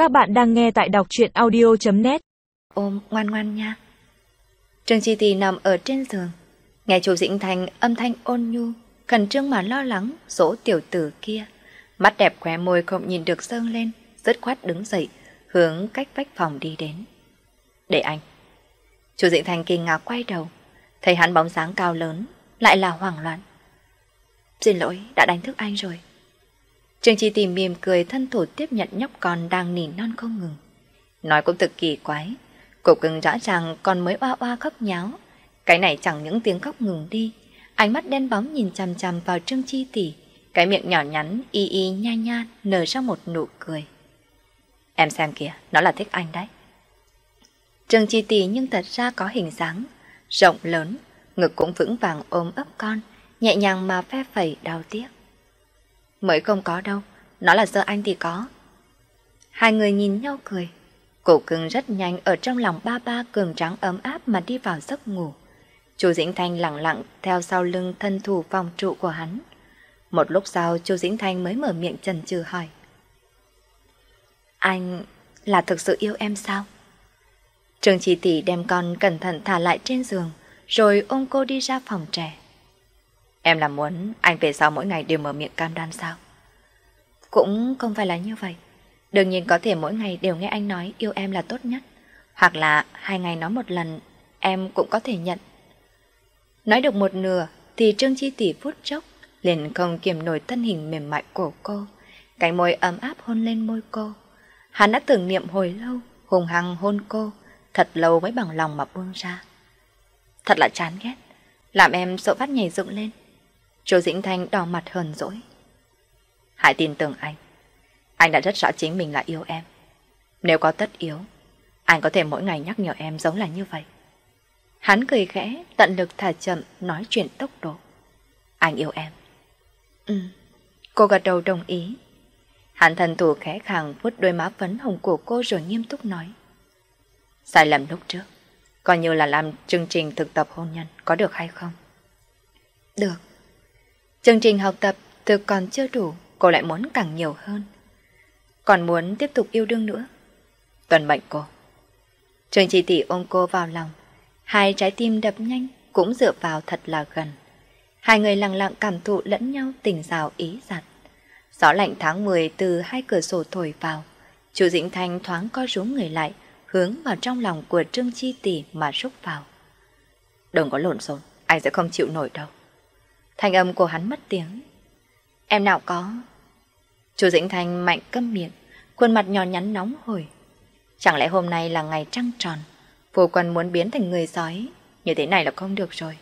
Các bạn đang nghe tại đọc truyện audio.net. Ôm ngoan ngoan nha. Trương Chi Tì nằm ở trên giường, nghe Chu Dĩnh Thành âm thanh ôn nhu, khẩn trương mà lo lắng dỗ tiểu tử kia. Mắt đẹp khóe môi không nhìn được sương lên, dứt khoát đứng dậy, hướng cách vách phòng đi đến. Để anh. Chu Dĩnh Thành kinh ngạc quay đầu, thấy hắn bóng dáng cao lớn, lại là hoảng loạn. Xin lỗi, đã đánh thức anh rồi. Trương Chi Tì mỉm cười thân thủ tiếp nhận nhóc con đang nỉ non không ngừng. Nói cũng thực kỳ quái, cục cưng rõ ràng còn mới oa oa khóc nháo. Cái này chẳng những tiếng khóc ngừng đi, ánh mắt đen bóng nhìn chằm chằm vào Trương Chi Tì, cái miệng nhỏ nhắn y y nha nha nở ra một nụ cười. Em xem kìa, nó là thích anh đấy. Trương Chi Tì nhưng thật ra có hình dáng rộng lớn, ngực cũng vững vàng ôm ấp con, nhẹ nhàng mà phe phẩy đau tiếc. Mới không có đâu, nó là sợ anh thì có. Hai người nhìn nhau cười. Cổ cưng rất nhanh ở trong lòng ba ba cường tráng ấm áp mà đi vào giấc ngủ. Chu Dĩnh Thanh lặng lặng theo sau lưng thân thủ phòng trụ của hắn. Một lúc sau Chu Dĩnh Thanh mới mở miệng chần chừ hỏi. Anh là thực sự yêu em sao? Trương Chi Tỷ đem con cẩn thận thả lại trên giường, rồi ôm cô đi ra phòng trẻ. Em là muốn anh về sau mỗi ngày đều mở miệng cam đoan sao? Cũng không phải là như vậy. Đương nhiên có thể mỗi ngày đều nghe anh nói yêu em là tốt nhất. Hoặc là 2 ngày nói một lần, em cũng có thể nhận. Nói được một nửa thì Trương Chi Tỷ phút chốc liền không kiềm nổi thân hình mềm mại của cô. Cái môi ấm áp hôn lên môi cô. Hắn đã tưởng niệm hồi lâu, hùng hăng hôn cô, thật lâu mới bằng lòng mà buông ra. Thật là chán ghét, làm em sợ phát nhảy dựng lên. Chu Dĩnh Thanh đỏ mặt hờn dỗi. Hãy tin tưởng anh đã rất rõ chính mình là yêu em. Nếu có tất yếu, anh có thể mỗi ngày nhắc nhở em giống là như vậy. Hắn cười khẽ, tận lực thả chậm, nói chuyện tốc độ. Anh yêu em. Cô gật đầu đồng ý. Hắn thần thủ khẽ khàng vuốt đôi má phấn hồng của cô rồi nghiêm túc nói. Sai lầm lúc trước, coi như là làm chương trình thực tập hôn nhân, có được hay không? Được. Chương trình học tập thực còn chưa đủ, cô lại muốn càng nhiều hơn. Còn muốn tiếp tục yêu đương nữa. Tuân mệnh cô. Trương Chi Tỷ ôm cô vào lòng, hai trái tim đập nhanh cũng dựa vào thật là gần. Hai người lặng lặng cảm thụ lẫn nhau tình dào ý giặt. Gió lạnh tháng 10 từ hai cửa sổ thổi vào. Chu Dĩnh Thanh thoáng co rúm người lại, hướng vào trong lòng của Trương Chi Tỷ mà rúc vào. Đừng có lộn xộn, anh sẽ không chịu nổi đâu. Thanh âm của hắn mất tiếng. Em nào có. Chu Dĩnh Thanh mạnh câm miệng, khuôn mặt nhỏ nhắn nóng hổi. Chẳng lẽ hôm nay là ngày trăng tròn, Phu Quân muốn biến thành người sói, như thế này là không được rồi.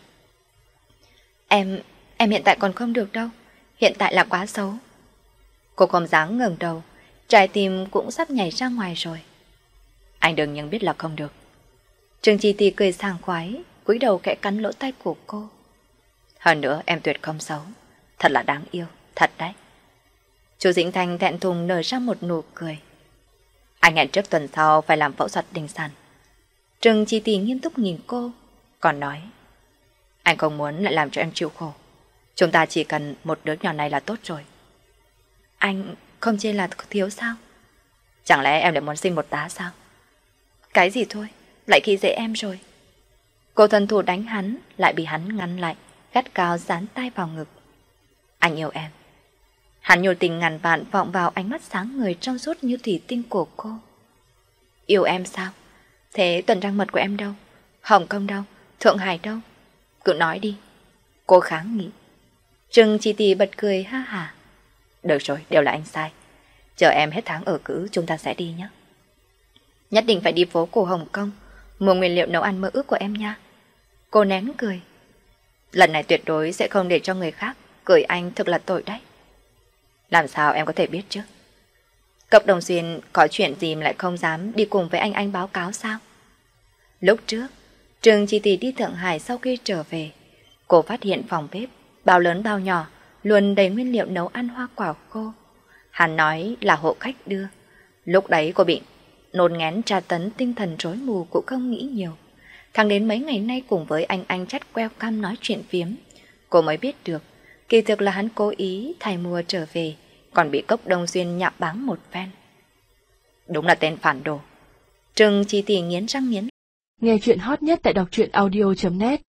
Em hiện tại còn không được đâu, hiện tại là quá xấu. Cô không dám ngẩng đầu, trái tim cũng sắp nhảy ra ngoài rồi. Anh đừng nhưng biết là không được. Trương Chi Tỷ cười sảng khoái, cúi đầu kẽ cắn lỗ tai của cô. Hơn nữa em tuyệt không xấu, thật là đáng yêu, thật đấy. Chu Dĩnh Thanh thẹn thùng nở ra một nụ cười. Anh hẹn trước tuần sau phải làm phẫu thuật đình sản. Trương Chi Tỷ nghiêm túc nhìn cô, còn nói. Anh không muốn lại làm cho em chịu khổ. Chúng ta chỉ cần một đứa nhỏ này là tốt rồi. Anh không chê là thiếu sao? Chẳng lẽ em lại muốn sinh một tá sao? Cái gì thôi, lại khi dễ em rồi. Cô thần thủ đánh hắn, lại bị hắn ngăn lại, gắt cao dán tay vào ngực. Anh yêu em. Hắn nhiều tình ngàn vạn vọng vào ánh mắt sáng người trong suốt như thủy tinh của cô. Yêu em sao? Thế tuần trăng mật của em đâu? Hồng Kông đâu? Thượng Hải đâu? Cứ nói đi. Cô kháng nghị. Trương Chi Tỷ bật cười ha hả. Được rồi, đều là anh sai. Chờ em hết tháng ở cữ chúng ta sẽ đi nhé. Nhất định phải đi phố cổ Hồng Kông, mua nguyên liệu nấu ăn mơ ước của em nha. Cô nén cười. Lần này tuyệt đối sẽ không để cho người khác cười anh, thực là tội đấy. Làm sao em có thể biết chứ? Cậu Đồng Xuyên có chuyện gì mà lại không dám đi cùng với anh báo cáo sao? Lúc trước, Trương Chi Tỷ đi Thượng Hải sau khi trở về, cô phát hiện phòng bếp, bao lớn bao nhỏ, luôn đầy nguyên liệu nấu ăn hoa quả khô. Hắn nói là hộ khách đưa. Lúc đấy cô bị nôn ngén tra tấn tinh thần rối mù cũng không nghĩ nhiều. Thẳng đến mấy ngày nay cùng với anh chắt queo cam nói chuyện phiếm, cô mới biết được, kỳ thực là hắn cố ý thay mua trở về, còn bị Cốc Đông Xuyên nhạo báng một phen. Đúng là tên phản đồ. Trừng Chi Tỷ nghiến răng nghiến. Nghe chuyện hot nhất tại đọc truyện audio.net